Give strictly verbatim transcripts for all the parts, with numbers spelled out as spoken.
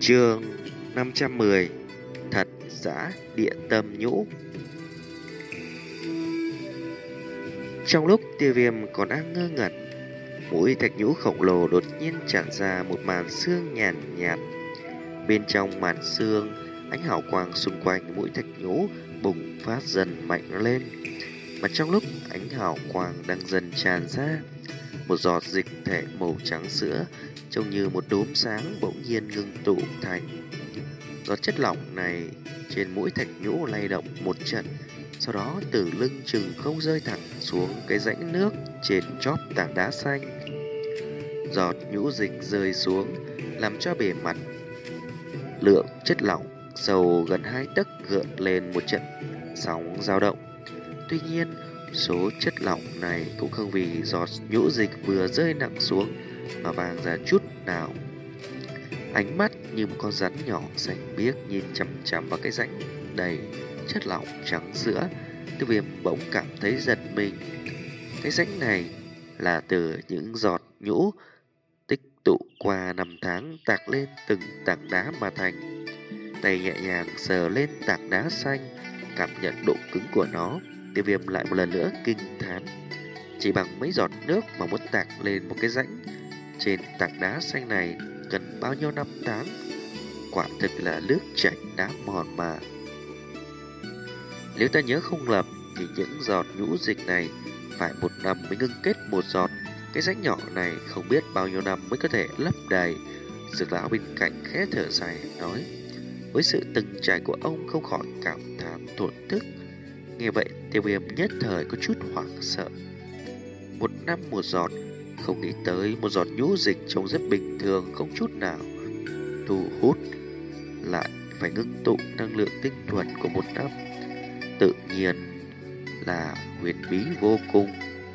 Chương năm trăm mười. Thật giả địa tâm nhũ. Trong lúc Tiêu Viêm còn đang ngơ ngẩn, mũi thạch nhũ khổng lồ đột nhiên tràn ra một màn sương nhàn nhạt. Bên trong màn sương, ánh hào quang xung quanh mũi thạch nhũ bùng phát dần mạnh lên. Mà trong lúc ánh hào quang đang dần tràn ra, một giọt dịch thể màu trắng sữa trông như một đốm sáng bỗng nhiên ngưng tụ thành. Giọt chất lỏng này trên mũi thạch nhũ lay động một trận, sau đó từ lưng chừng không rơi thẳng xuống cái rãnh nước trên chóp tảng đá xanh. Giọt nhũ dịch rơi xuống làm cho bề mặt lượng chất lỏng sâu gần hai tấc gợn lên một trận sóng dao động. Tuy nhiên, số chất lỏng này cũng không vì giọt nhũ dịch vừa rơi nặng xuống mà vàng ra chút nào. Ánh mắt như một con rắn nhỏ xanh biếc nhìn chằm chằm vào cái rãnh đầy chất lỏng trắng sữa. Tiêu Viêm bỗng cảm thấy giật mình. Cái rãnh này là từ những giọt nhũ tích tụ qua năm tháng tạc lên từng tảng đá mà thành. Tay nhẹ nhàng sờ lên tảng đá xanh, cảm nhận độ cứng của nó. Tiêu Viêm lại một lần nữa kinh thán. Chỉ bằng mấy giọt nước mà muốn tạc lên một cái rãnh trên tảng đá xanh này cần bao nhiêu năm tháng. Quả thực là nước chảy đá mòn mà. Nếu ta nhớ không lầm thì những giọt nhũ dịch này phải một năm mới ngưng kết một giọt. Cái rãnh nhỏ này không biết bao nhiêu năm mới có thể lấp đầy. Dược lão bên cạnh khẽ thở dài nói. Với sự từng trải của ông không khỏi cảm thán thổn thức. Nghe vậy Tiêu Viêm nhất thời có chút hoảng sợ. Một năm một giọt, không nghĩ tới một giọt nhũ dịch trông rất bình thường không chút nào thu hút lại phải ngưng tụ năng lượng tinh thuần của một năm. Tự nhiên là huyền bí vô cùng.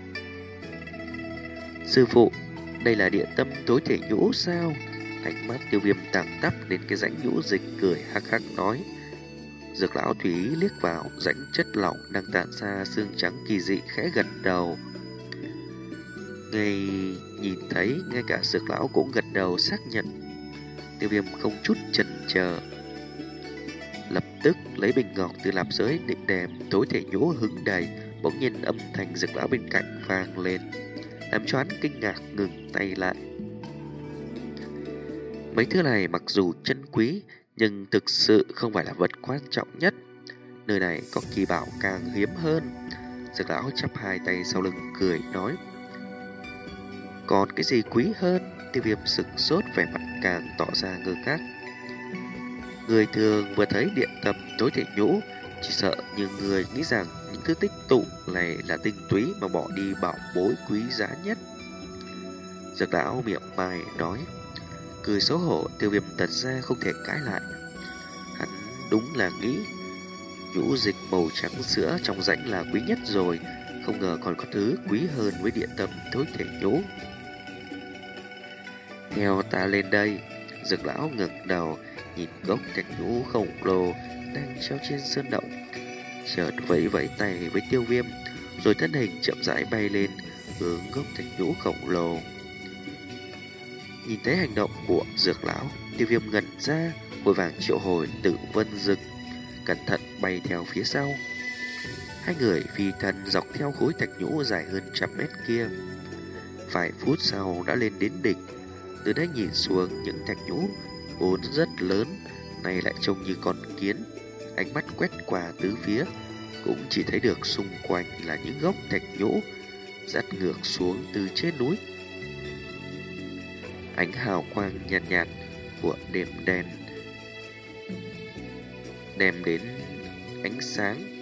Sư phụ, đây là địa tâm tối thể nhũ sao? Ánh mắt Tiêu Viêm tàng tắp đến cái rãnh nhũ dịch, cười hắc hắc nói. Dược lão Thúy liếc vào rãnh chất lỏng đang tản ra xương trắng kỳ dị, khẽ gật đầu. Ngay nhìn thấy, ngay cả dược lão cũng gật đầu xác nhận. Tiêu Viêm không chút chần chờ, lập tức lấy bình ngọc từ lạp giới định đem tối thể nhũ hứng đầy. Bỗng nhiên âm thanh dược lão bên cạnh vang lên, làm cho hắn kinh ngạc ngừng tay lại. Mấy thứ này mặc dù chân quý nhưng thực sự không phải là vật quan trọng nhất. Nơi này có kỳ bảo càng hiếm hơn. Dược lão chắp hai tay sau lưng cười nói. Còn cái gì quý hơn? Tiêu Viêm sửng sốt, vẻ mặt càng tỏ ra ngơ ngác. Người thường vừa thấy địa tâm tối thể nhũ chỉ sợ nhiều người nghĩ rằng những thứ tích tụ này là tinh túy mà bỏ đi bảo bối quý giá nhất. Dược lão miệng mai nói. Cười xấu hổ, Tiêu Viêm thật ra không thể cãi lại. Hắn đúng là nghĩ nhũ dịch màu trắng sữa trong rãnh là quý nhất rồi, không ngờ còn có thứ quý hơn với địa tâm tối thể nhũ. Theo ta lên đây. Dược lão ngẩng đầu nhìn gốc thạch nhũ khổng lồ đang treo trên sơn động, chợt vẫy vẫy tay với Tiêu Viêm, rồi thân hình chậm rãi bay lên hướng gốc thạch nhũ khổng lồ. Nhìn thấy hành động của dược lão, Tiêu Viêm ngẩn ra, vội vàng triệu hồi Tử Vân Dực, cẩn thận bay theo phía sau. Hai người phi thân dọc theo khối thạch nhũ dài hơn trăm mét kia. Vài phút sau đã lên đến đỉnh. Từ đây nhìn xuống, những thạch nhũ vốn rất lớn nay lại trông như con kiến. Ánh mắt quét qua tứ phía, cũng chỉ thấy được xung quanh là những gốc thạch nhũ dắt ngược xuống từ trên núi. Ánh hào quang nhạt nhạt của đêm đen đem đến ánh sáng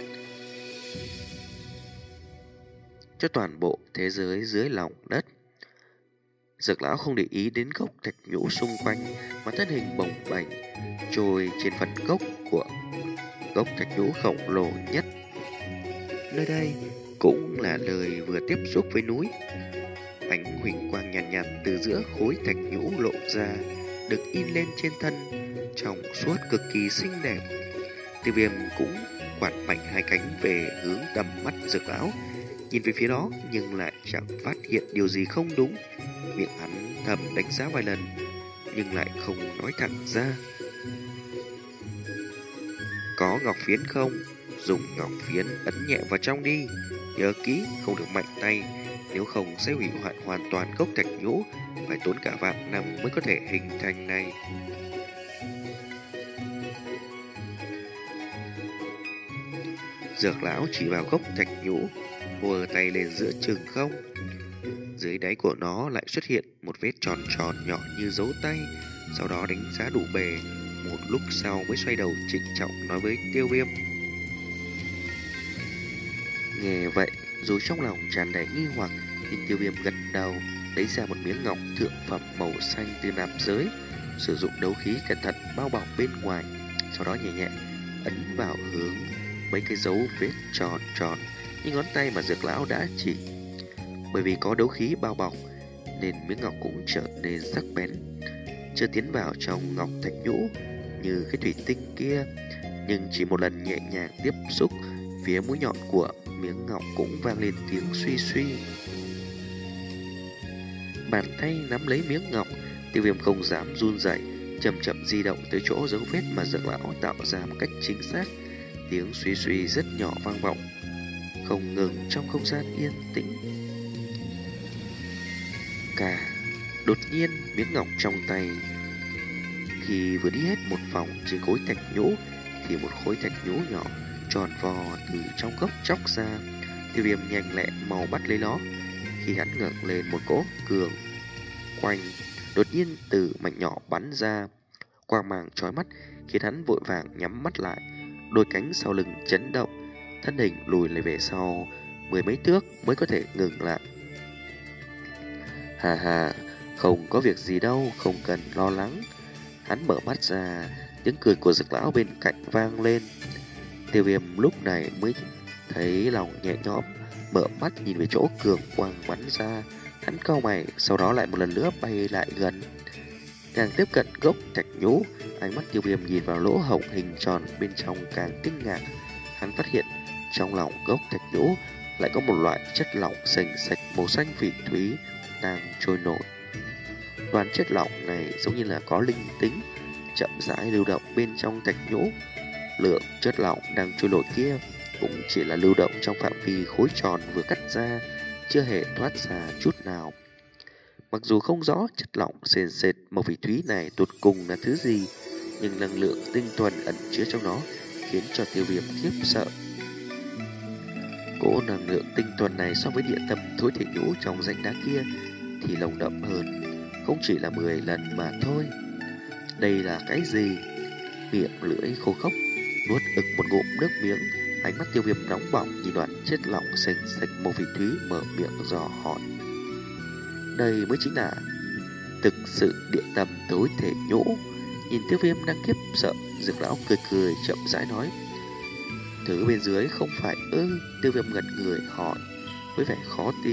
cho toàn bộ thế giới dưới lòng đất. Dược lão không để ý đến gốc thạch nhũ xung quanh, mà thân hình bồng bềnh trôi trên phần gốc của gốc thạch nhũ khổng lồ nhất. Nơi đây cũng là nơi vừa tiếp xúc với núi. Ánh huỳnh quang nhàn nhạt, nhạt từ giữa khối thạch nhũ lộ ra, được in lên trên thân, trong suốt cực kỳ xinh đẹp. Tiêu Viêm cũng quạt mạnh hai cánh về hướng tầm mắt dược lão, nhìn về phía đó nhưng lại chẳng phát hiện điều gì không đúng. Miệng hắn thầm đánh giá vài lần, nhưng lại không nói thẳng ra. Có ngọc phiến không? Dùng ngọc phiến ấn nhẹ vào trong đi. Nhớ kỹ, không được mạnh tay, nếu không sẽ hủy hoại hoàn toàn gốc thạch nhũ, phải tốn cả vạn năm mới có thể hình thành này. Dược lão chỉ vào gốc thạch nhũ, vùa tay lên giữa chừng không. Dưới đáy của nó lại xuất hiện một vết tròn tròn nhỏ như dấu tay, sau đó đánh giá đủ bề. Một lúc sau mới xoay đầu trịnh trọng nói với Tiêu Viêm. Nghe vậy, dù trong lòng tràn đầy nghi hoặc, nhưng Tiêu Viêm gật đầu, lấy ra một miếng ngọc thượng phẩm màu xanh từ nạp giới, sử dụng đấu khí cẩn thận bao bọc bên ngoài, sau đó nhẹ nhẹ ấn vào hướng mấy cái dấu vết tròn tròn như ngón tay mà Dược lão đã chỉ. Bởi vì có đấu khí bao bọc nên miếng ngọc cũng trở nên sắc bén, chưa tiến vào trong ngọc thạch nhũ như cái thủy tinh kia, nhưng chỉ một lần nhẹ nhàng tiếp xúc, phía mũi nhọn của miếng ngọc cũng vang lên tiếng suy suy. Bàn tay nắm lấy miếng ngọc, Tiêu Viêm không dám run rẩy, chậm chậm di động tới chỗ dấu vết mà Dược lão tạo ra một cách chính xác. Tiếng suy suy rất nhỏ vang vọng, không ngừng trong không gian yên tĩnh. Cả đột nhiên miếng ngọc trong tay khi vừa đi hết một vòng trên khối thạch nhũ thì một khối thạch nhũ nhỏ tròn vò từ trong gốc chóc ra. Tiêu Viêm nhanh lẹ mau bắt lấy nó. Khi hắn ngẩng lên, một cỗ cường quanh đột nhiên từ mảnh nhỏ bắn ra, quang mang chói mắt khiến hắn vội vàng nhắm mắt lại. Đôi cánh sau lưng chấn động, thân hình lùi lại về sau mười mấy thước mới có thể ngừng lại. Hà hà, không có việc gì đâu, không cần lo lắng. Hắn mở mắt ra, tiếng cười của Dược lão bên cạnh vang lên. Tiêu Viêm lúc này mới thấy lòng nhẹ nhõm, mở mắt nhìn về chỗ cường quang bắn ra. Hắn cau mày, sau đó lại một lần nữa bay lại gần. Càng tiếp cận gốc thạch nhũ, ánh mắt Tiêu Viêm nhìn vào lỗ hổng hình tròn bên trong càng kinh ngạc. Hắn phát hiện trong lòng gốc thạch nhũ lại có một loại chất lỏng sền sệt màu xanh phỉ thúy đang trôi nổi. Đoàn chất lỏng này giống như là có linh tính, chậm rãi lưu động bên trong thạch nhũ. Lượng chất lỏng đang trôi nổi kia cũng chỉ là lưu động trong phạm vi khối tròn vừa cắt ra, chưa hề thoát ra chút nào. Mặc dù không rõ chất lỏng sền sệt màu phỉ thúy này tột cùng là thứ gì, nhưng năng lượng tinh thuần ẩn chứa trong nó khiến cho Tiêu Viêm khiếp sợ. Cỗ năng lượng tinh thuần này so với địa tâm thối thể nhũ trong rãnh đá kia thì nồng đậm hơn, không chỉ là mười lần mà thôi. Đây là cái gì? Miệng lưỡi khô khốc, nuốt ực một ngụm nước miếng, ánh mắt Tiêu Viêm nóng bỏng nhìn đoạn chất lỏng sền sệt màu phỉ thúy, mở miệng dò hỏi. Đây mới chính là thực sự địa tâm tối thể nhũ. Nhìn Tiêu Viêm đang khiếp sợ, Dược lão cười cười chậm rãi nói. Thứ bên dưới không phải ư? Tiêu Viêm ngẩn người hỏi với vẻ khó tin.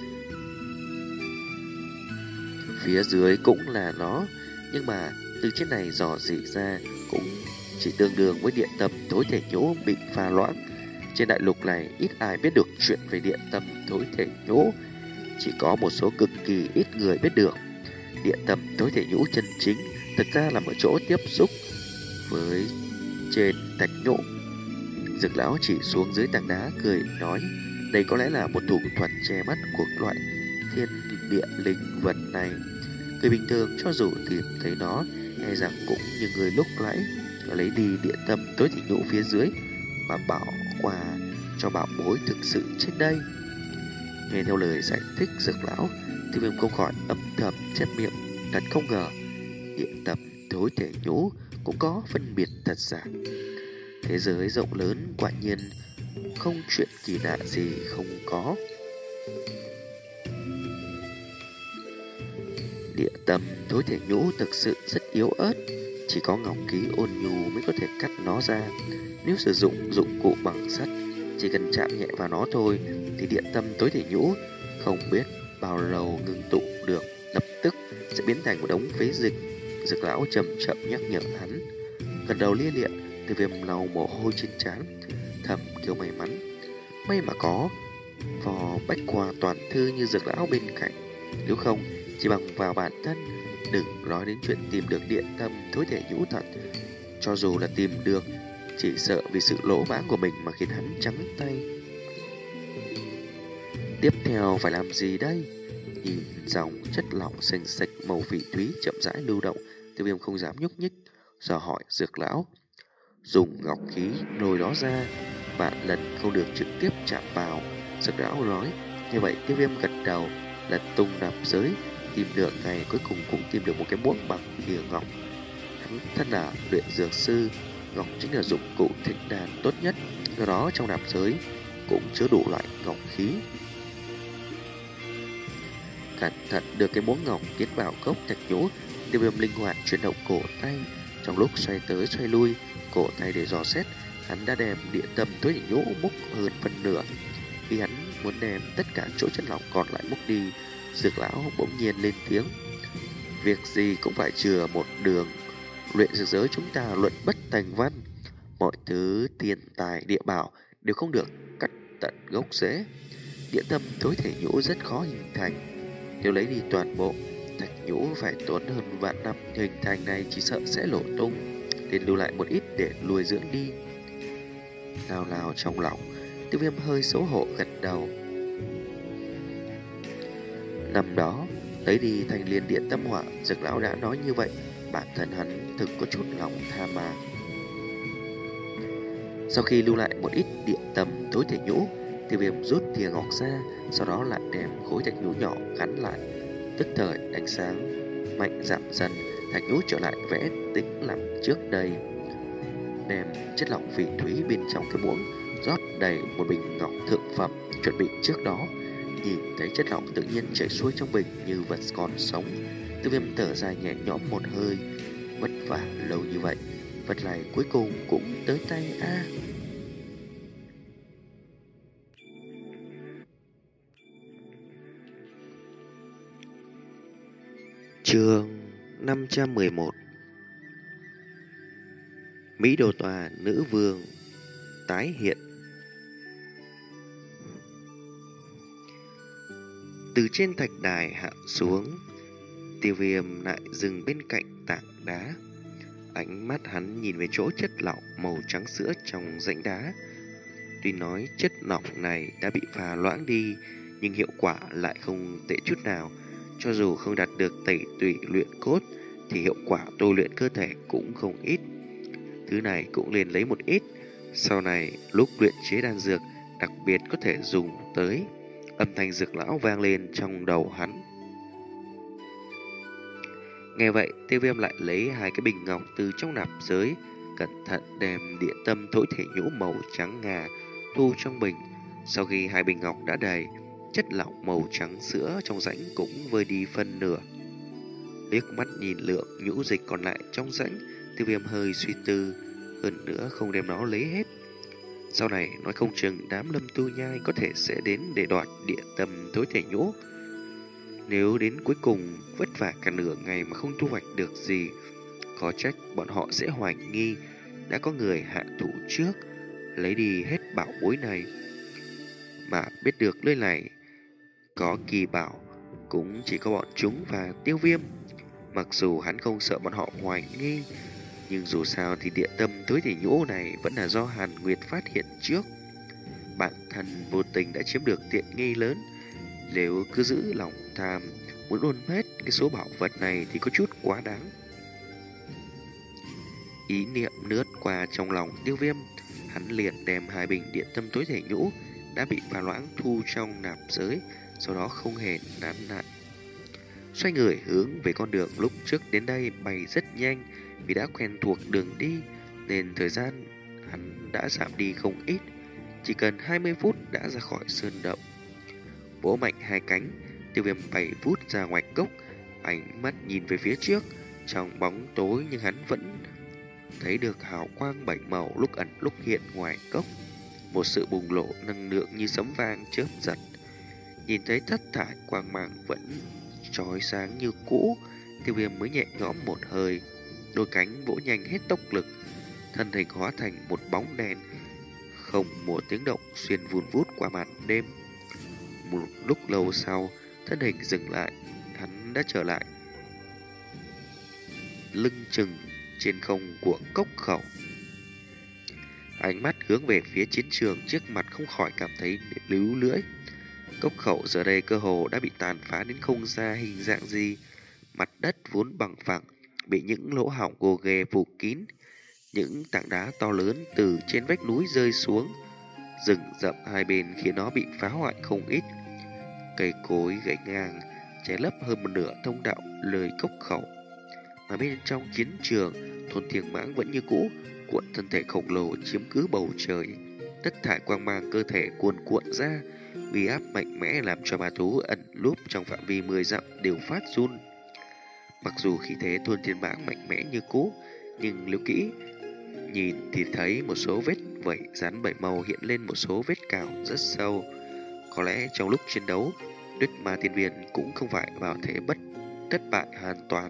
Phía dưới cũng là nó, nhưng mà từ trên này dò dỉ ra cũng chỉ tương đương với địa tâm tối thể nhũ bị pha loãng. Trên đại lục này ít ai biết được chuyện về địa tâm tối thể nhũ, chỉ có một số cực kỳ ít người biết được. Địa tâm tối thể nhũ chân chính thực ra là ở chỗ tiếp xúc với trên thạch nhũ. Dược lão chỉ xuống dưới tảng đá cười nói, đây có lẽ là một thủ thuật che mắt của loại thiên địa linh vật này. Người bình thường cho dù tìm thấy nó, e rằng cũng như người lúc nãy lấy đi địa tâm tối thể nhũ phía dưới mà bảo qua cho bảo bối thực sự trên đây. Nghe theo lời giải thích Dược lão, Tiêu Viêm không khỏi âm thầm chép miệng, thật không ngờ địa tâm tối thể nhũ cũng có phân biệt thật giả. Thế giới rộng lớn quả nhiên không chuyện kỳ lạ gì không có. Địa tâm tối thể nhũ thực sự rất yếu ớt, chỉ có ngọc khí ôn nhu mới có thể cắt nó ra. Nếu sử dụng dụng cụ bằng sắt, chỉ cần chạm nhẹ vào nó thôi thì địa tâm tối thể nhũ không biết bao lâu ngưng tụ được, lập tức sẽ biến thành một đống phế dịch. Dược lão chậm chậm nhắc nhở hắn. Gần đầu lia lịa, Tiêu Viêm lau mồ hôi trên trán, thầm kêu may mắn. May mà có vò bách khoa toàn thư như Dược lão bên cạnh, nếu không chỉ bằng vào bản thân Đừng nói đến chuyện tìm được địa tâm thối thể nhũ thật. Cho dù là tìm được, chỉ sợ vì sự lỗ mãng của mình mà khiến hắn trắng tay. Tiếp theo phải làm gì đây? Nhìn dòng chất lỏng xanh sạch màu phỉ thúy chậm rãi lưu động, Tiêu Viêm không dám nhúc nhích, dò hỏi Dược lão. Dùng ngọc khí nồi đó ra, vạn lần không được trực tiếp chạm vào. Dược lão nói. Như vậy Tiêu Viêm gật đầu, lật tung nạp giới, tìm được ngày cuối cùng cũng tìm được một cái muỗng bằng thìa ngọc. Hắn thân là luyện dược sư, ngọc chính là dụng cụ thịnh đàn tốt nhất, do đó trong nạp giới cũng chứa đủ loại ngọc khí. Cẩn thận đưa cái muỗng ngọc tiến vào gốc thạch nhũ, Tiêu Viêm linh hoạt chuyển động cổ tay, trong lúc xoay tới xoay lui cổ tay để dò xét, hắn đã đem địa tâm tối thể nhũ múc hơn phần nửa. Khi hắn muốn đem tất cả chỗ chất lỏng còn lại múc đi, Dược lão bỗng nhiên lên tiếng. Việc gì cũng phải chừa một đường. Luyện dược giới chúng ta luận bất thành văn, mọi thứ tiền tài địa bảo đều không được cắt tận gốc rễ. Địa tâm tối thể nhũ rất khó hình thành, nếu lấy đi toàn bộ, thạch nhũ phải tốn hơn vạn năm, hình thành này chỉ sợ sẽ nổ tung, nên lưu lại một ít để nuôi dưỡng đi. Nào nào trong lòng, Tiêu Viêm hơi xấu hổ gật đầu. Năm đó, lấy đi thành liên điện tâm hỏa, Dược lão đã nói như vậy, bản thân hắn thực có chút lòng tham mà. Sau khi lưu lại một ít địa tâm tối thể nhũ, Tiêu Viêm rút thìa ngọc ra, sau đó lại đem khối thạch nhũ nhỏ gắn lại. Tức thời ánh sáng mạnh giảm dần, thạch nhũ trở lại vẽ tĩnh lặng trước đây. Đem chất lỏng phỉ thúy bên trong cái muỗng rót đầy một bình ngọc thượng phẩm chuẩn bị trước đó. Nhìn thấy chất lỏng tự nhiên chảy xuôi trong bình như vật còn sống, Tiêu Viêm thở dài nhẹ nhõm một hơi. Vất vả lâu như vậy, vật này cuối cùng cũng tới tay a. À. Chương năm trăm mười một. Mỹ Đồ Tòa Nữ Vương tái hiện. Từ trên thạch đài hạ xuống, Tiêu Viêm lại dừng bên cạnh tảng đá. Ánh mắt hắn nhìn về chỗ chất lỏng màu trắng sữa trong rãnh đá. Tuy nói chất lỏng này đã bị pha loãng đi, nhưng hiệu quả lại không tệ chút nào. Cho dù không đạt được tẩy tủy luyện cốt, thì hiệu quả tu luyện cơ thể cũng không ít. Thứ này cũng liền lấy một ít, sau này lúc luyện chế đan dược đặc biệt có thể dùng tới. Âm thanh Dược lão vang lên trong đầu hắn. Nghe vậy, Tiêu Viêm lại lấy hai cái bình ngọc từ trong nạp giới, cẩn thận đem địa tâm thối thể nhũ màu trắng ngà thu trong bình. Sau khi hai bình ngọc đã đầy, chất lỏng màu trắng sữa trong rãnh cũng vơi đi phân nửa. Liếc mắt nhìn lượng nhũ dịch còn lại trong rãnh, Tiêu Viêm hơi suy tư, hơn nữa không đem nó lấy hết. Sau này nói không chừng đám Lâm Tu Nhai có thể sẽ đến để đoạt địa tâm thối thể nhũ. Nếu đến cuối cùng vất vả cả nửa ngày mà không thu hoạch được gì, có trách bọn họ sẽ hoài nghi đã có người hạ thủ trước, lấy đi hết bảo bối này. Mà biết được nơi này có kỳ bảo cũng chỉ có bọn chúng và Tiêu Viêm. Mặc dù hắn không sợ bọn họ hoài nghi, nhưng dù sao thì địa tâm thối thể nhũ này vẫn là do Hàn Nguyệt phát hiện trước. Bản thân vô tình đã chiếm được tiện nghi lớn. Nếu cứ giữ lòng tham muốn ôn hết cái số bảo vật này thì có chút quá đáng. Ý niệm lướt qua trong lòng Tiêu Viêm, hắn liền đem hai bình địa tâm tối thể nhũ đã bị pha loãng thu trong nạp giới, sau đó không hề nán lại. Xoay người hướng về con đường lúc trước đến đây bay rất nhanh, vì đã quen thuộc đường đi nên thời gian hắn đã giảm đi không ít, chỉ cần hai mươi phút đã ra khỏi sơn động. Vỗ mạnh hai cánh, Tiêu Viêm bay vút ra ngoài cốc, ánh mắt nhìn về phía trước. Trong bóng tối nhưng hắn vẫn thấy được hào quang bảy màu lúc ẩn lúc hiện ngoài cốc. Một sự bùng nổ năng lượng như sấm vang chớp giật. Nhìn thấy thất thải quang mang vẫn chói sáng như cũ, Tiêu Viêm mới nhẹ nhõm một hơi. Đôi cánh vỗ nhanh hết tốc lực, thân hình hóa thành một bóng đèn, không một tiếng động xuyên vun vút qua màn đêm. Một lúc lâu sau, thân hình dừng lại, hắn đã trở lại lưng chừng trên không của cốc khẩu. Ánh mắt hướng về phía chiến trường trước mặt không khỏi cảm thấy líu lưỡi. Cốc khẩu giờ đây cơ hồ đã bị tàn phá đến không ra hình dạng gì. Mặt đất vốn bằng phẳng bị những lỗ hổng gồ ghề phủ kín. Những tảng đá to lớn từ trên vách núi rơi xuống, rừng rậm hai bên khiến nó bị phá hoại không ít. Cây cối gãy ngang che lấp hơn một nửa thông đạo lời cốc khẩu. Mà bên trong chiến trường, thôn Thiềng Mãng vẫn như cũ, cuộn thân thể khổng lồ chiếm cứ bầu trời. Tất thải quang mang cơ thể cuồn cuộn ra, uy áp mạnh mẽ làm cho ma thú ẩn núp trong phạm vi mười dặm đều phát run. Mặc dù khí thế thôn Thiên Mãng mạnh mẽ như cũ, nhưng nếu kỹ nhìn thì thấy một số vết vẩy rắn bảy màu hiện lên một số vết cào rất sâu. Có lẽ trong lúc chiến đấu, Tuyết Ma Thiên Viên cũng không phải vào thế bất thất bại hoàn toàn.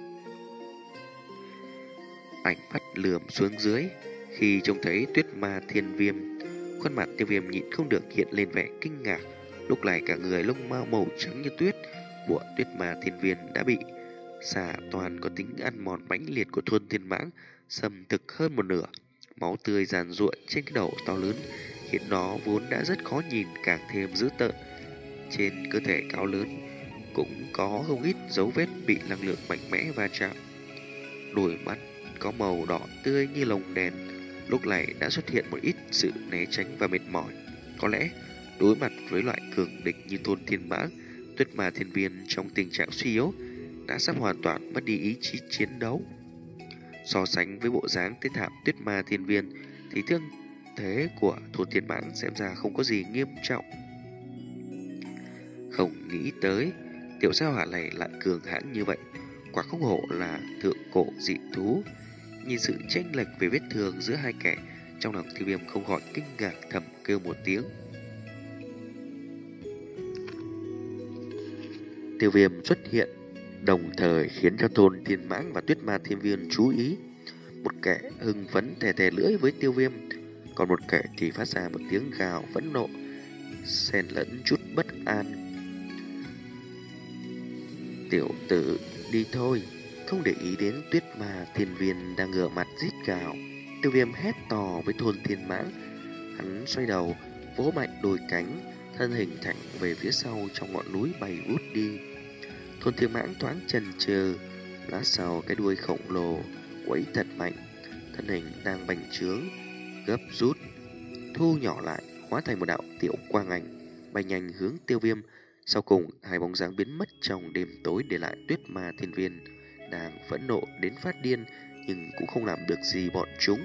Ánh mắt lườm xuống dưới, khi trông thấy Tuyết Ma Thiên Viêm, khuôn mặt Tiêu Viêm nhịn không được hiện lên vẻ kinh ngạc. Lúc này cả người lông mao màu trắng như tuyết của Tuyết Ma Thiên Viên đã bị xà toàn có tính ăn mòn mãnh liệt của thôn Thiên Mãng xâm thực hơn một nửa. Máu tươi giàn ruộng trên cái đầu to lớn khiến nó vốn đã rất khó nhìn càng thêm dữ tợn. Trên cơ thể cao lớn cũng có không ít dấu vết bị năng lượng mạnh mẽ va chạm. Đôi mắt có màu đỏ tươi như lồng đèn lúc này đã xuất hiện một ít sự né tránh và mệt mỏi. Có lẽ đối mặt với loại cường địch như thôn Thiên Mãng, Tuyết Ma Thiên Viên trong tình trạng suy yếu đã sắp hoàn toàn mất đi ý chí chiến đấu. So sánh với bộ dáng thế thảm Tuyết Ma Thiên Viên thì thương thế của thôn Thiên Mãng xem ra không có gì nghiêm trọng. Không nghĩ tới tiểu gia hỏa này lại cường hãn như vậy, quả không hổ là thượng cổ dị thú. Nhìn sự chênh lệch về vết thương giữa hai kẻ, trong lòng Tiêu Viêm không khỏi kinh ngạc thầm kêu một tiếng. Tiêu Viêm xuất hiện đồng thời khiến cho thôn Thiên Mãng và Tuyết Ma Thiên Viên chú ý. Một kẻ hưng phấn thè thè lưỡi với Tiêu Viêm, còn một kẻ thì phát ra một tiếng gào phẫn nộ, xen lẫn chút bất an. Tiểu tử, đi thôi, không để ý đến Tuyết Ma Thiên Viên đang ngửa mặt rít gào. Tiêu Viêm hét to với thôn Thiên Mãng. Hắn xoay đầu, vỗ mạnh đôi cánh, thân hình thẳng về phía sau trong ngọn núi bay vút đi. Thôn Thiên Mãng thoáng chần chừ, lát sau cái đuôi khổng lồ quẫy thật mạnh, thân hình đang bành trướng, gấp rút, thu nhỏ lại, hóa thành một đạo tiểu quang ảnh, bay nhanh hướng Tiêu Viêm. Sau cùng, hai bóng dáng biến mất trong đêm tối, để lại Tuyết Ma Thiên Viên đang phẫn nộ đến phát điên, nhưng cũng không làm được gì bọn chúng.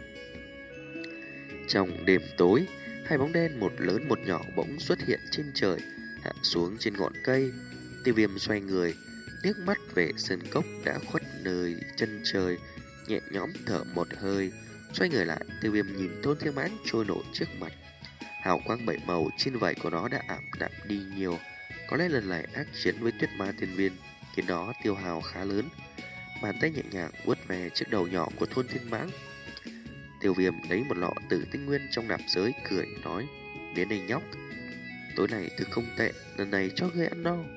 Trong đêm tối, hai bóng đen một lớn một nhỏ bỗng xuất hiện trên trời, hạ xuống trên ngọn cây. Tiêu Viêm xoay người, liếc mắt về sơn cốc đã khuất nơi chân trời, nhẹ nhõm thở một hơi. Xoay người lại, Tiêu Viêm nhìn thôn Thiên Mãng trôi nổi trước mặt. Hào quang bảy màu trên vảy của nó đã ảm đạm đi nhiều. Có lẽ lần này ác chiến với Tuyết Ma Thiên Viên khiến nó tiêu hào khá lớn. Bàn tay nhẹ nhàng vuốt về chiếc đầu nhỏ của thôn Thiên Mãng. Tiêu Viêm lấy một lọ tử tinh nguyên trong nạp giới, cười nói: "Đến đây nhóc, tối nay thực không tệ, lần này cho ngươi ăn no."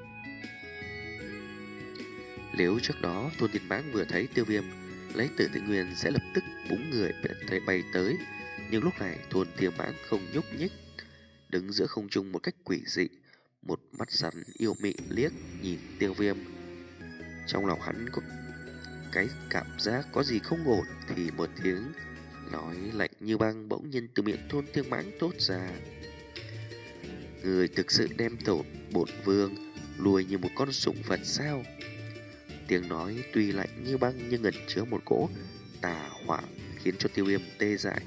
Nếu trước đó thôn Thiên Mãng vừa thấy Tiêu Viêm lấy tử tinh nguyên sẽ lập tức búng người bay tới, nhưng lúc này thôn Thiên Mãng không nhúc nhích, đứng giữa không trung một cách quỷ dị, một mắt rắn yêu mị liếc nhìn Tiêu Viêm. Trong lòng hắn có cái cảm giác có gì không ổn, thì một tiếng nói lạnh như băng bỗng nhiên từ miệng thôn Thiên Mãng thốt ra: "Người thực sự đem tổn bổn vương lùi như một con sủng vật sao?" Tiếng nói tuy lạnh như băng nhưng ẩn chứa một cỗ tà hỏa khiến cho Tiêu Viêm tê dại.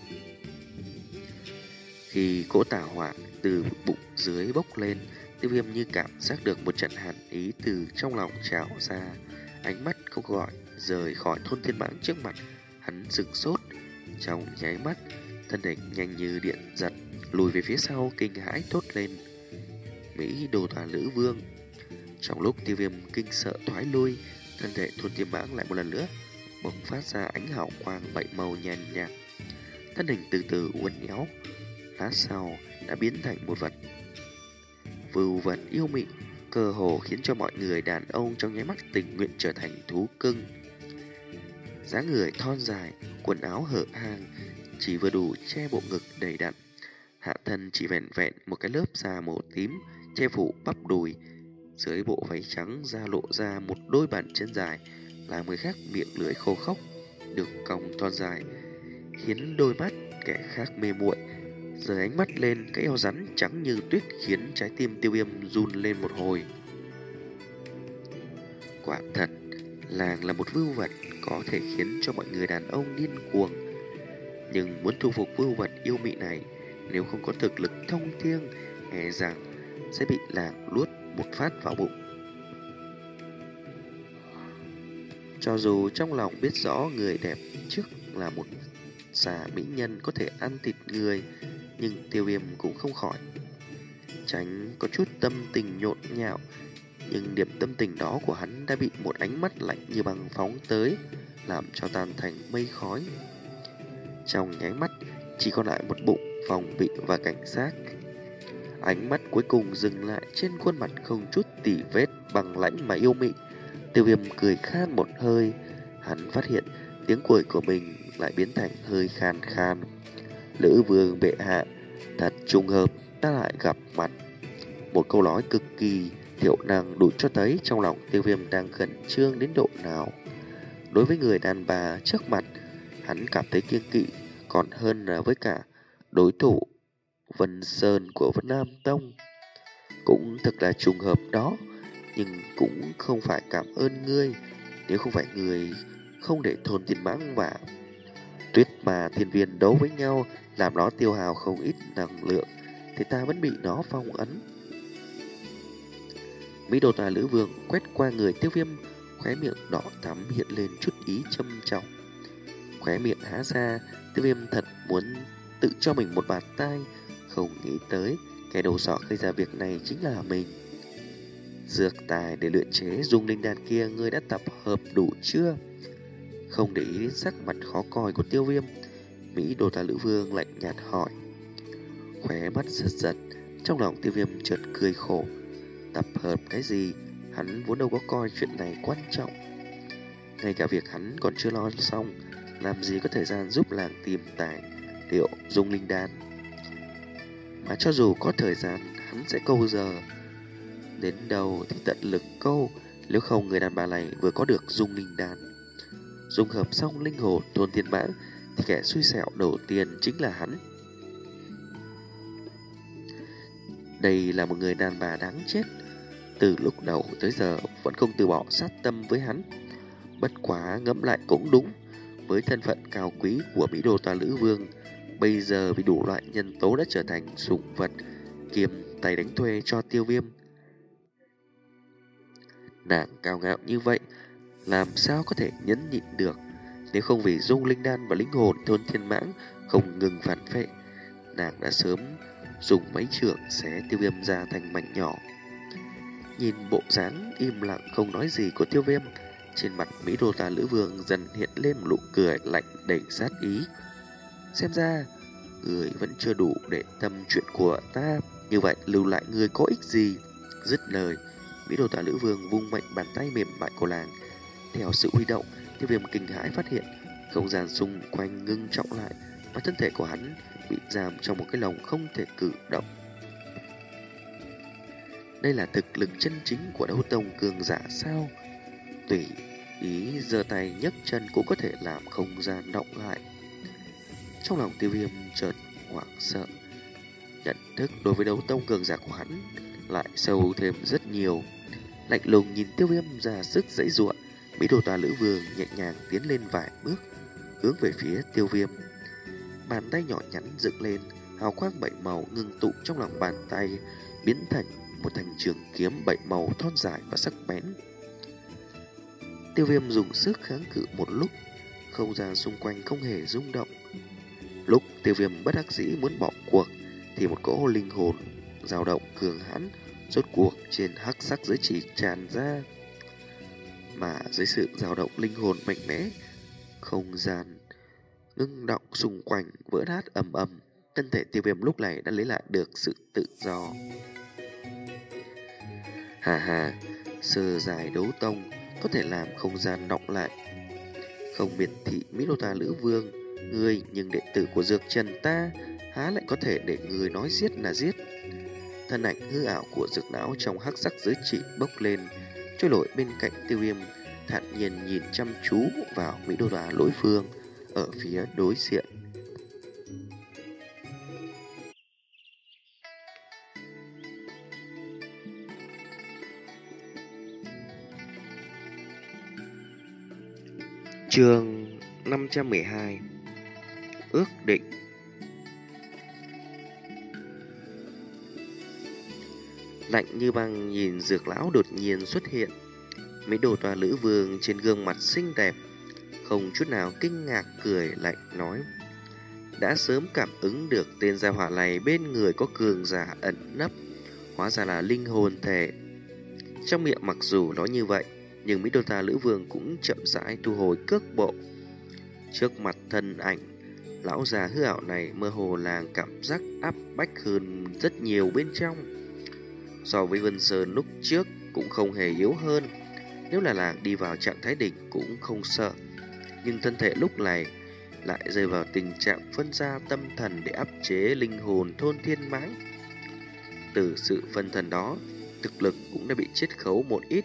Khi cỗ tà hỏa từ bụng dưới bốc lên, Tiêu Viêm như cảm giác được một trận hàn ý từ trong lòng trào ra. Ánh mắt không gọi rời khỏi thôn Thiên Mãng trước mặt. Hắn sửng sốt, trong nháy mắt thân hình nhanh như điện giật lùi về phía sau, kinh hãi thốt lên: "Mỹ Đồ Tòa Lữ Vương!" Trong lúc Tiêu Viêm kinh sợ thoái lui, thân thể thôn Thiên Mãng lại một lần nữa bỗng phát ra ánh hào quang bảy màu nhàn nhạt. Thân hình từ từ uốn éo, lát sau đã biến thành một vật vưu vật yêu mị, cơ cơ hồ khiến cho mọi người đàn ông trong nháy mắt tình nguyện trở thành thú cưng. Dáng người thon dài, quần áo hở hang, chỉ vừa đủ che bộ ngực đầy đặn. Hạ thân chỉ vẹn vẹn một cái lớp da màu tím che phủ bắp đùi. Dưới bộ váy trắng da lộ ra một đôi bàn chân dài, làm người khác miệng lưỡi khô khốc, đường cong thon dài khiến đôi mắt kẻ khác mê muội. Rời ánh mắt lên cái eo rắn trắng như tuyết khiến trái tim Tiêu Viêm run lên một hồi. Quả thật, làng là một vưu vật có thể khiến cho mọi người đàn ông điên cuồng. Nhưng muốn thu phục vưu vật yêu mị này, nếu không có thực lực thông thiêng, e rằng sẽ bị làng luốt một phát vào bụng. Cho dù trong lòng biết rõ người đẹp trước là một xà mỹ nhân có thể ăn thịt người, nhưng Tiêu Viêm cũng không khỏi tránh có chút tâm tình nhộn nhạo. Nhưng điểm tâm tình đó của hắn đã bị một ánh mắt lạnh như băng phóng tới, làm cho tan thành mây khói. Trong nháy mắt chỉ còn lại một bụng phòng bị và cảnh giác. Ánh mắt cuối cùng dừng lại trên khuôn mặt không chút tỉ vết bằng lãnh mà yêu mị. Tiêu Viêm cười khan một hơi. Hắn phát hiện tiếng cười của mình lại biến thành hơi khan khan. Lữ vương bệ hạ, thật trùng hợp ta lại gặp mặt. Một câu nói cực kỳ thiểu năng đủ cho thấy trong lòng Tiêu Viêm đang khẩn trương đến độ nào. Đối với người đàn bà trước mặt, hắn cảm thấy kiêng kỵ còn hơn là với cả đối thủ Vân Sơn của Vân Nam Tông. Cũng thật là trùng hợp đó, nhưng cũng không phải cảm ơn ngươi. Nếu không phải ngươi không để Thôn Thiên Mãng và Tuyết Mà Thiên Viên đấu với nhau, làm nó tiêu hao không ít năng lượng, thì ta vẫn bị nó phong ấn. Mỹ Đồ Tà Lữ Vương quét qua người Tiêu Viêm, khóe miệng đỏ thắm hiện lên chút ý châm trọng. Khóe miệng há ra, Tiêu Viêm thật muốn tự cho mình một bạt tai, không nghĩ tới kẻ đầu sỏ gây ra việc này chính là mình. Dược tài để luyện chế dung linh đan kia ngươi đã tập hợp đủ chưa? Không để ý đến sắc mặt khó coi của Tiêu Viêm, Mỹ Đồ Tà Lữ Vương lạnh nhạt hỏi. Khóe mắt giật giật, trong lòng Tiêu Viêm chợt cười khổ. Tập hợp cái gì? Hắn vốn đâu có coi chuyện này quan trọng. Ngay cả việc hắn còn chưa lo xong, làm gì có thời gian giúp làng tìm tài liệu dung linh đan. Mà cho dù có thời gian, hắn sẽ câu giờ. Đến đâu thì tận lực câu, nếu không người đàn bà này vừa có được dung linh đan, dung hợp xong linh hồn Thôn Thiên Mãng, thì kẻ xui xẻo đầu tiên chính là hắn. Đây là một người đàn bà đáng chết. Từ lúc đầu tới giờ vẫn không từ bỏ sát tâm với hắn. Bất quá ngẫm lại cũng đúng, với thân phận cao quý của Mỹ Đồ Tà Lữ Vương, bây giờ vì đủ loại nhân tố đã trở thành sủng vật kiềm tay đánh thuê cho Tiêu Viêm. Nàng cao ngạo như vậy, làm sao có thể nhẫn nhịn được? Nếu không vì dung linh đan và linh hồn Thôn Thiên Mãng không ngừng phản phệ, nàng đã sớm dùng mấy trượng xé Tiêu Viêm ra thành mảnh nhỏ. Nhìn bộ dáng im lặng không nói gì của Tiêu Viêm, trên mặt Mỹ Đồ Tà Lữ Vương dần hiện lên một nụ cười lạnh đầy sát ý. Xem ra người vẫn chưa đủ để tâm chuyện của ta, như vậy lưu lại người có ích gì? Dứt lời, Mỹ Đồ Tà Lữ Vương vung mạnh bàn tay mềm mại của làng. Theo sự huy động, Tiêu Viêm kinh hãi phát hiện không gian xung quanh ngưng trọng lại, và thân thể của hắn bị giam trong một cái lồng không thể cử động. Đây là thực lực chân chính của đấu tông cường giả sao? Tùy ý giơ tay nhấc chân cũng có thể làm không gian động lại. Trong lòng Tiêu Viêm chợt hoảng sợ. Nhận thức đối với đấu tông cường giả của hắn lại sâu thêm rất nhiều. Lạnh lùng nhìn Tiêu Viêm ra sức giãy giụa, Mỹ Đồ Tà Lữ Vương nhẹ nhàng tiến lên vài bước, hướng về phía Tiêu Viêm. Bàn tay nhỏ nhắn dựng lên, hào quang bảy màu ngưng tụ trong lòng bàn tay, biến thành một thanh trường kiếm bảy màu thon dài và sắc bén. Tiêu Viêm dùng sức kháng cự một lúc, không gian xung quanh không hề rung động. Lúc Tiêu Viêm bất đắc dĩ muốn bỏ cuộc, thì một cỗ linh hồn dao động cường hãn rốt cuộc trên hắc sắc giới chỉ tràn ra. Mà dưới sự dao động linh hồn mạnh mẽ, không gian ngưng động xung quanh vỡ nát ầm ầm. Thân thể Tiêu Viêm lúc này đã lấy lại được sự tự do. Hà hà, sơ dài đấu tông có thể làm không gian đọng lại. Không biệt thị Mỹ Đô Ta Lữ Vương, ngươi nhưng đệ tử của Dược Trần ta há lại có thể để người nói giết là giết. Thân ảnh hư ảo của Dược Lão trong hắc sắc giới chỉ bốc lên, trôi nổi bên cạnh Tiêu Viêm, thản nhiên nhìn chăm chú vào Mỹ Đô Ta Lữ Vương ở phía đối diện. Chương năm trăm mười hai. Ước định. Lạnh như băng nhìn Dược Lão đột nhiên xuất hiện, Mỹ Đô Ta Lữ Vương trên gương mặt xinh đẹp không chút nào kinh ngạc, cười lạnh nói: đã sớm cảm ứng được tên gia hỏa này bên người có cường giả ẩn nấp, hóa ra là linh hồn thể. Trong miệng mặc dù nói như vậy, nhưng Mỹ Đô Ta Lữ Vương cũng chậm rãi thu hồi cước bộ. Trước mặt thân ảnh lão già hư ảo này, mơ hồ là cảm giác áp bách hơn rất nhiều bên trong. So với Vân Sơn lúc trước cũng không hề yếu hơn. Nếu là làng đi vào trạng thái đỉnh cũng không sợ, nhưng thân thể lúc này lại rơi vào tình trạng phân ra tâm thần để áp chế linh hồn thôn thiên mãng. Từ sự phân thần đó, thực lực cũng đã bị chiết khấu một ít.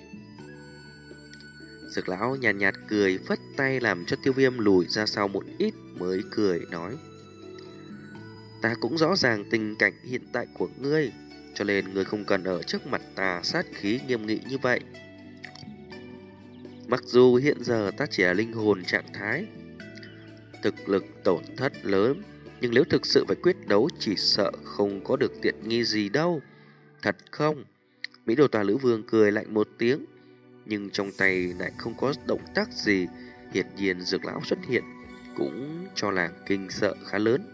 Dược Lão nhàn nhạt, nhạt cười, phất tay làm cho Tiêu Viêm lùi ra sau một ít mới cười nói: ta cũng rõ ràng tình cảnh hiện tại của ngươi, cho nên ngươi không cần ở trước mặt ta sát khí nghiêm nghị như vậy. Mặc dù hiện giờ ta chỉ là linh hồn trạng thái, thực lực tổn thất lớn, nhưng nếu thực sự phải quyết đấu chỉ sợ không có được tiện nghi gì đâu. Thật không? Mỹ Đô Ta Lữ Vương cười lạnh một tiếng, nhưng trong tay lại không có động tác gì. Hiển nhiên Dược Lão xuất hiện cũng cho làng kinh sợ khá lớn.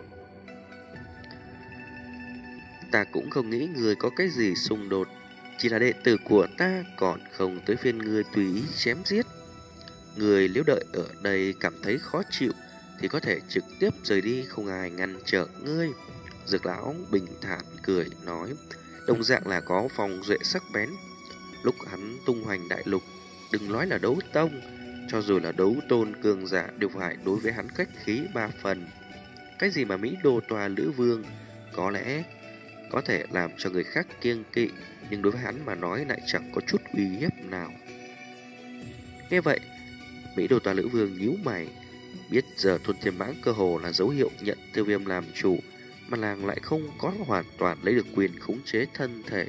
Ta cũng không nghĩ người có cái gì xung đột, chỉ là đệ tử của ta, còn không tới phiên người tùy ý chém giết. Người nếu đợi ở đây cảm thấy khó chịu thì có thể trực tiếp rời đi, không ai ngăn trở ngươi. Dược Lão bình thản cười nói, đồng dạng là có phong duệ sắc bén. Lúc hắn tung hoành đại lục, đừng nói là đấu tông, cho dù là đấu tôn cường giả đều phải đối với hắn khách khí ba phần. Cái gì mà Mỹ Đô Tòa Lữ Vương có lẽ có thể làm cho người khác kiêng kỵ, nhưng đối với hắn mà nói lại chẳng có chút uy hiếp nào. Nghe vậy, Mỹ Đô Tòa Lữ Vương nhíu mày, biết giờ Thôn Thiên Mãng cơ hồ là dấu hiệu nhận Tiêu Viêm làm chủ, mà nàng lại không có hoàn toàn lấy được quyền khống chế thân thể.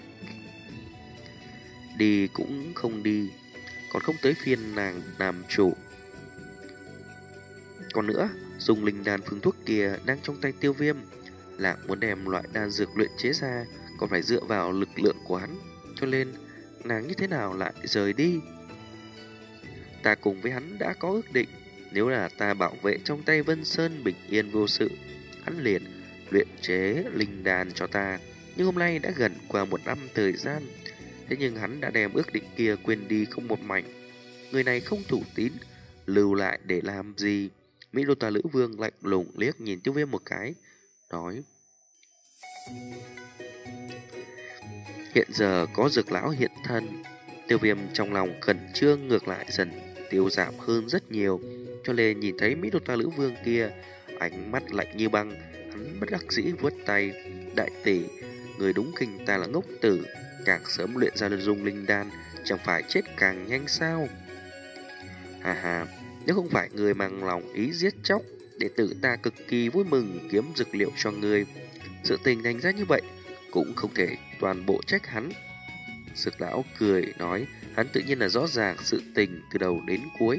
Đi cũng không đi, còn không tới phiên nàng làm chủ. Còn nữa, dùng linh đan phương thuốc kia đang trong tay Tiêu Viêm, là muốn đem loại đan dược luyện chế ra còn phải dựa vào lực lượng của hắn, cho nên nàng như thế nào lại rời đi. Ta cùng với hắn đã có ước định, nếu là ta bảo vệ trong tay Vân Sơn bình yên vô sự, hắn liền luyện chế linh đan cho ta. Nhưng hôm nay đã gần qua một năm thời gian, thế nhưng hắn đã đem ước định kia quên đi không một mảnh. Người này không thủ tín, lưu lại để làm gì? Mỹ Đô Tà Lữ Vương lạnh lùng liếc nhìn Tiêu Viêm một cái, nói: hiện giờ có Dược Lão hiện thân, Tiêu Viêm trong lòng khẩn trương ngược lại dần tiêu giảm hơn rất nhiều. Cho nên nhìn thấy Mỹ Đô Ta Lữ Vương kia, ánh mắt lạnh như băng, hắn bất đắc dĩ vuốt tay: đại tỷ, người đúng khinh ta là ngốc tử, càng sớm luyện ra dung linh đan chẳng phải chết càng nhanh sao? Hà hà, nếu không phải người mang lòng ý giết chóc, đệ tử ta cực kỳ vui mừng kiếm dược liệu cho người. Sự tình thành ra như vậy cũng không thể toàn bộ trách hắn. Dược Lão cười nói, hắn tự nhiên là rõ ràng sự tình từ đầu đến cuối.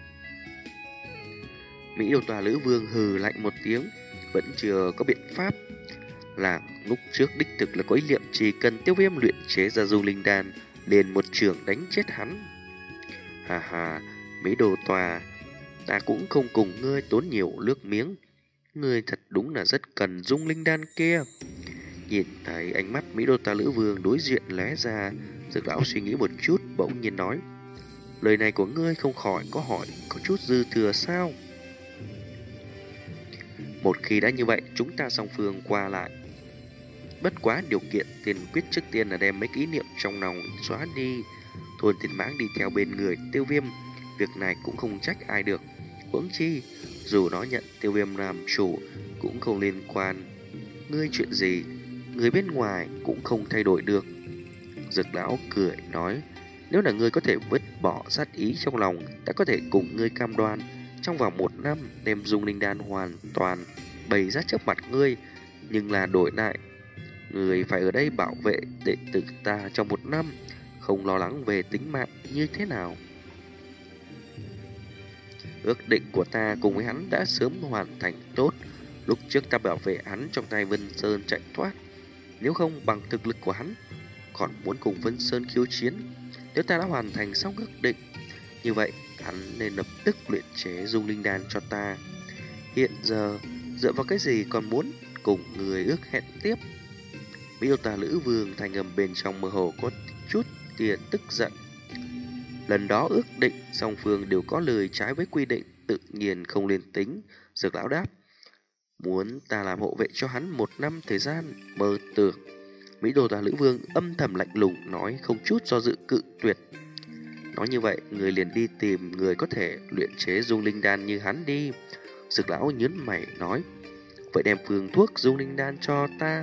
Mỹ Đô Tòa Lữ Vương hừ lạnh một tiếng, vẫn chưa có biện pháp. Là lúc trước đích thực là có ý niệm chỉ cần Tiêu Viêm luyện chế ra du linh đan, liền một trường đánh chết hắn. Hà hà, Mỹ Đô Tòa, ta cũng không cùng ngươi tốn nhiều nước miếng. Ngươi thật đúng là rất cần dung linh đan kia. Nhìn thấy ánh mắt Mỹ Đô Ta Lữ Vương đối diện lóe ra, Dược Lão suy nghĩ một chút, bỗng nhiên nói: lời này của ngươi không khỏi có hỏi có chút dư thừa sao? Một khi đã như vậy, chúng ta song phương qua lại, Bất quá điều kiện tiên quyết trước tiên là đem mấy kỷ niệm trong lòng xóa đi. Thôn Thiên Mãng đi theo bên người Tiêu Viêm, việc này cũng không trách ai được. Huống chi, dù nó nhận Tiêu Viêm làm chủ cũng không liên quan ngươi chuyện gì, người bên ngoài cũng không thay đổi được. Dược lão cười nói, nếu là ngươi có thể vứt bỏ sát ý trong lòng, ta có thể cùng ngươi cam đoan trong vòng một năm đem dung linh đan hoàn toàn bày ra trước mặt ngươi, nhưng là đổi lại người phải ở đây bảo vệ đệ tử ta trong một năm, không lo lắng về tính mạng như thế nào. Ước định của ta cùng với hắn đã sớm hoàn thành tốt. Lúc trước ta bảo vệ hắn trong tay Vân Sơn chạy thoát, nếu không bằng thực lực của hắn còn muốn cùng Vân Sơn khiêu chiến. Nếu ta đã hoàn thành xong ước định, như vậy hắn nên lập tức luyện chế dung linh đan cho ta. Hiện giờ dựa vào cái gì còn muốn cùng người ước hẹn tiếp? Miêu Tà Lữ Vương thành âm bên trong mơ hồ có chút tia tức giận. Lần đó ước định song phương đều có lời trái với quy định, tự nhiên không liên tính. Dược lão đáp, muốn ta làm hộ vệ cho hắn một năm thời gian, mơ tưởng. Mỹ Đồ Tà Lữ Vương âm thầm lạnh lùng nói, không chút do dự cự tuyệt. Nói như vậy, người liền đi tìm người có thể luyện chế dung linh đan như hắn đi. Dược lão nhớn mày nói, vậy đem phương thuốc dung linh đan cho ta.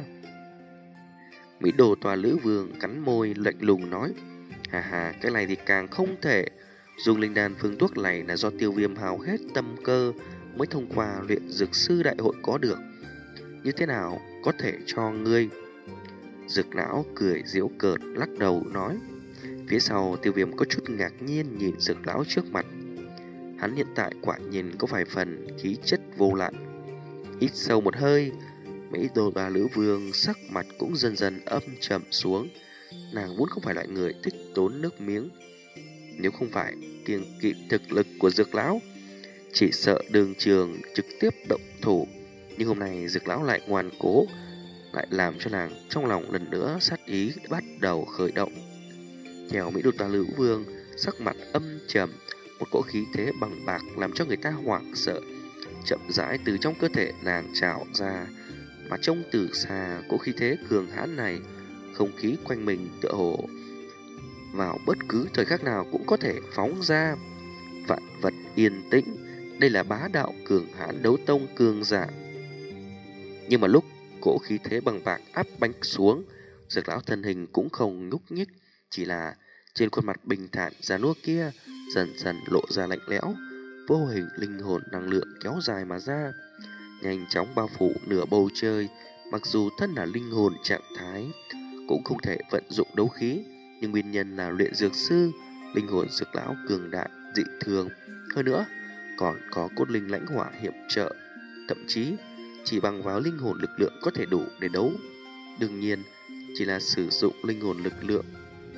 Mỹ Đồ Tà Lữ Vương cắn môi lạnh lùng nói, hà hà, cái này thì càng không thể. Dung linh đan phương thuốc này là do Tiêu Viêm hao hết tâm cơ mới thông qua luyện dược sư đại hội có được, như thế nào có thể cho ngươi? Dược lão cười giễu cợt lắc đầu nói. Phía sau Tiêu Viêm có chút ngạc nhiên nhìn dược lão trước mặt. Hắn hiện tại quả nhìn có vài phần khí chất vô lại. Hít sâu một hơi, Mỹ Đô Tà Lữ Vương sắc mặt cũng dần dần âm trầm xuống. Nàng vốn không phải loại người thích tốn nước miếng, nếu không phải kiêng kỵ thực lực của dược lão, chỉ sợ đường trường trực tiếp động thủ. Nhưng hôm nay dược lão lại ngoan cố, lại làm cho nàng trong lòng lần nữa sát ý bắt đầu khởi động. Theo Mỹ Đô Tà Lữ Vương sắc mặt âm trầm, một cỗ khí thế bằng bạc làm cho người ta hoảng sợ chậm rãi từ trong cơ thể nàng trào ra, mà trông từ xa cỗ khí thế cường hãn này, không khí quanh mình tựa hồ vào bất cứ thời khắc nào cũng có thể phóng ra. Vạn vật yên tĩnh, đây là bá đạo cường hãn đấu tông cường giả. Nhưng mà lúc cỗ khí thế bằng bạc áp bánh xuống, dược lão thân hình cũng không nhúc nhích, chỉ là trên khuôn mặt bình thản già nua kia dần dần lộ ra lạnh lẽo, vô hình linh hồn năng lượng kéo dài mà ra, nhanh chóng bao phủ nửa bầu trời. Mặc dù thân là linh hồn trạng thái, cũng không thể vận dụng đấu khí, nhưng nguyên nhân là luyện dược sư, linh hồn dược lão cường đại dị thường, hơn nữa còn có cốt linh lãnh hỏa hiệp trợ, thậm chí chỉ bằng vào linh hồn lực lượng có thể đủ để đấu. Đương nhiên, chỉ là sử dụng linh hồn lực lượng,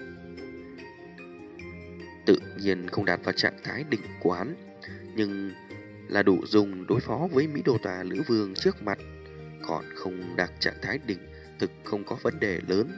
tự nhiên không đạt vào trạng thái đỉnh quán, nhưng là đủ dùng đối phó với Mỹ Đô Tà Lữ Vương trước mặt, còn không đạt trạng thái đỉnh, thực không có vấn đề lớn.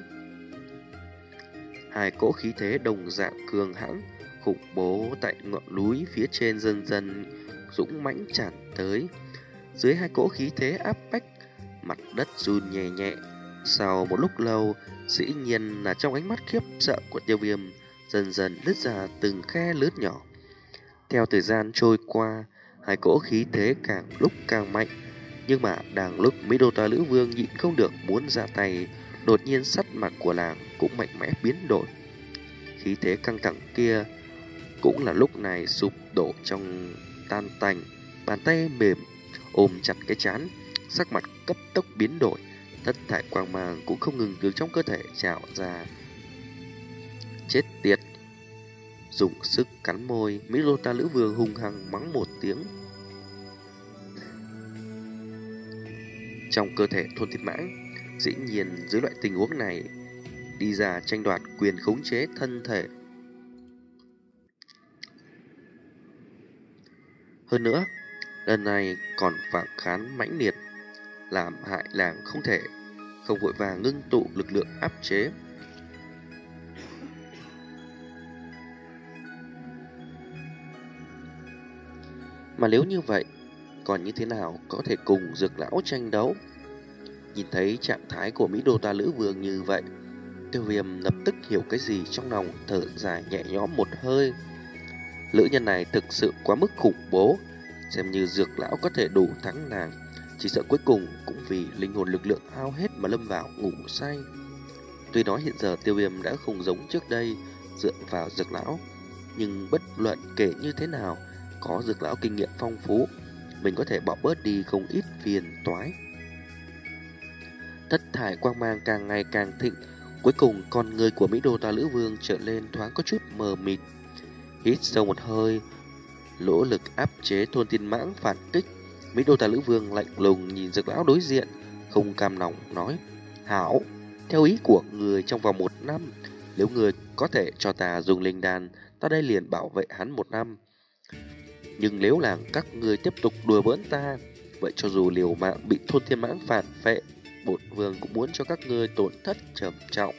Hai cỗ khí thế đồng dạng cường hãn khủng bố tại ngọn núi phía trên dần dần dũng mãnh tràn tới. Dưới hai cỗ khí thế áp bách, mặt đất run nhẹ nhẹ. Sau một lúc lâu, dĩ nhiên là trong ánh mắt khiếp sợ của Tiêu Viêm dần dần nứt ra từng khe lướt nhỏ. Theo thời gian trôi qua, hai cỗ khí thế càng lúc càng mạnh, nhưng mà đang lúc Mỹ Đô Tà Lữ Vương nhịn không được muốn ra tay, đột nhiên sắc mặt của nàng cũng mạnh mẽ biến đổi. Khí thế căng thẳng kia cũng là lúc này sụp đổ trong tan tành, bàn tay mềm ôm chặt cái trán, sắc mặt cấp tốc biến đổi, thất thải quang mang cũng không ngừng từ trong cơ thể trào ra. Chết tiệt! Dùng sức cắn môi, Mỹ Đô Tà Lữ Vương hung hăng mắng một tiếng. Trong cơ thể Thôn Thiên Mãng, dĩ nhiên dưới loại tình huống này đi ra tranh đoạt quyền khống chế thân thể. Hơn nữa, lần này còn phản kháng mãnh liệt, làm hại làng không thể không vội vàng ngưng tụ lực lượng áp chế. Mà nếu như vậy, còn như thế nào có thể cùng dược lão tranh đấu? Nhìn thấy trạng thái của Mỹ Đô Ta Lữ Vương như vậy, Tiêu Viêm lập tức hiểu cái gì trong lòng, thở dài nhẹ nhõm một hơi. Nữ nhân này thực sự quá mức khủng bố, xem như Dược lão có thể đủ thắng nàng, chỉ sợ cuối cùng cũng vì linh hồn lực lượng hao hết mà lâm vào ngủ say. Tuy nói hiện giờ Tiêu Viêm đã không giống trước đây dựa vào Dược lão, nhưng bất luận kể như thế nào, có Dược lão kinh nghiệm phong phú, mình có thể bỏ bớt đi không ít phiền toái. Thất thải quang mang càng ngày càng thịnh, cuối cùng con người của Mỹ Đô Ta Lữ Vương trở lên thoáng có chút mờ mịt. Hít sâu một hơi, nỗ lực áp chế thôn thiên mãng phản kích. Mỹ Đô Ta Lữ Vương lạnh lùng nhìn Dược lão đối diện, không cam lòng nói: "Hảo, theo ý của người trong vòng một năm, nếu người có thể cho ta dùng linh đan, ta đây liền bảo vệ hắn một năm. Nhưng nếu là các người tiếp tục đùa bỡn ta, vậy cho dù liều mạng bị thôn thiên mãng phản phệ, bổn vương cũng muốn cho các ngươi tổn thất trầm trọng."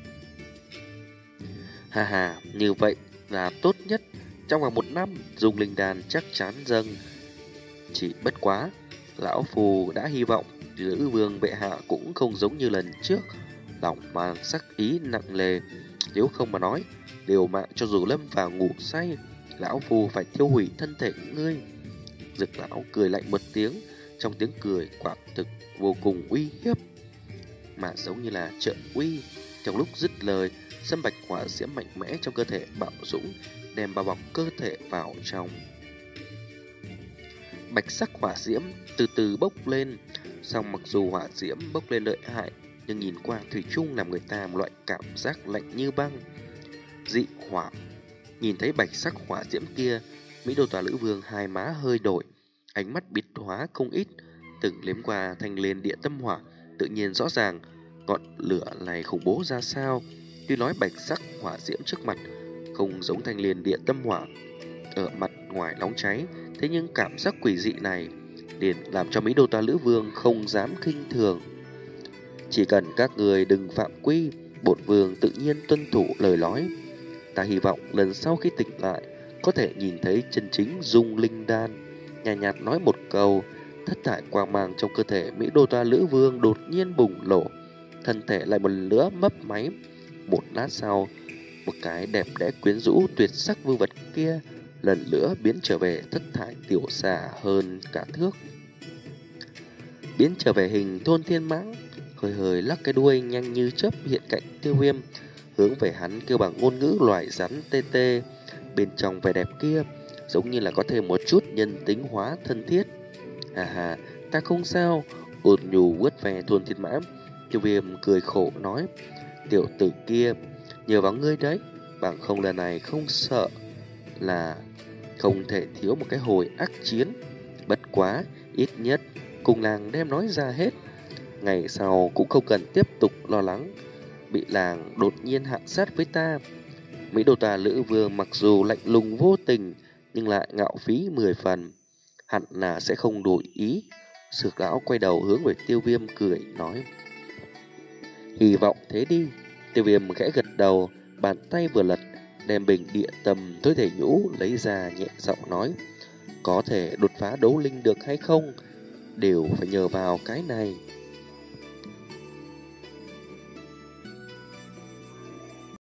Hà hà, như vậy là tốt nhất. Trong vòng một năm, dùng linh đan chắc chắn dâng. Chỉ bất quá, lão phù đã hy vọng Lữ Vương bệ hạ cũng không giống như lần trước, lòng mang sắc ý nặng nề. Nếu không mà nói, liều mạng cho dù lâm vào ngủ say, lão phù phải thiêu hủy thân thể ngươi. Dực lão cười lạnh một tiếng, trong tiếng cười quả thực vô cùng uy hiếp, mà giống như là trợ uy. Trong lúc dứt lời, sâm bạch hỏa diễm mạnh mẽ trong cơ thể bạo dũng, đem bao bọc cơ thể vào trong. Bạch sắc hỏa diễm từ từ bốc lên, song mặc dù hỏa diễm bốc lên lợi hại, nhưng nhìn qua thủy chung làm người ta một loại cảm giác lạnh như băng. Dị hỏa. Nhìn thấy bạch sắc hỏa diễm kia, Mỹ Đô Tòa Lữ Vương hai má hơi đổi, ánh mắt biến hóa không ít, từng liếm qua thanh liên địa tâm hỏa, tự nhiên rõ ràng ngọn lửa này khủng bố ra sao. Tuy nói bạch sắc hỏa diễm trước mặt không giống thanh liên địa tâm hỏa ở mặt ngoài nóng cháy, thế nhưng cảm giác quỷ dị này liền làm cho Mỹ Đô Ta Lữ Vương không dám khinh thường. Chỉ cần các người đừng phạm quy, bổn vương tự nhiên tuân thủ lời nói. Ta hy vọng lần sau khi tỉnh lại có thể nhìn thấy chân chính dung linh đan. Nhàn nhạt, nhạt nói một câu, thất thải quang mang trong cơ thể Mỹ Đô Ta Lữ Vương đột nhiên bùng nổ, thân thể lại một nữa mấp máy. Một lát sau, một cái đẹp đẽ quyến rũ tuyệt sắc vưu vật kia lần nữa biến trở về thất thải tiểu xà hơn cả thước, biến trở về hình thôn thiên mãng, hơi hơi lắc cái đuôi nhanh như chớp hiện cạnh Tiêu Viêm, hướng về hắn kêu bằng ngôn ngữ loài rắn tê tê. Bên trong vẻ đẹp kia giống như là có thêm một chút nhân tính hóa thân thiết. Hà hà, ta không sao. Ôn nhu vuốt về thôn thiên mãng, Tiêu Viêm cười khổ nói: tiểu tử kia nhờ vào ngươi đấy, bằng không lần này không sợ là không thể thiếu một cái hồi ác chiến. Bất quá, ít nhất cùng làng đem nói ra hết, ngày sau cũng không cần tiếp tục lo lắng bị làng đột nhiên hạ sát với ta. Mỹ Đô Ta Lữ Vương mặc dù lạnh lùng vô tình, nhưng lại ngạo phí mười phần, hẳn là sẽ không đổi ý. Sược lão quay đầu hướng về Tiêu Viêm cười nói: hy vọng thế đi. Tiêu Viêm khẽ gật đầu, bàn tay vừa lật, đem bình địa tâm tối thể nhũ lấy ra, nhẹ giọng nói: có thể đột phá đấu linh được hay không, đều phải nhờ vào cái này.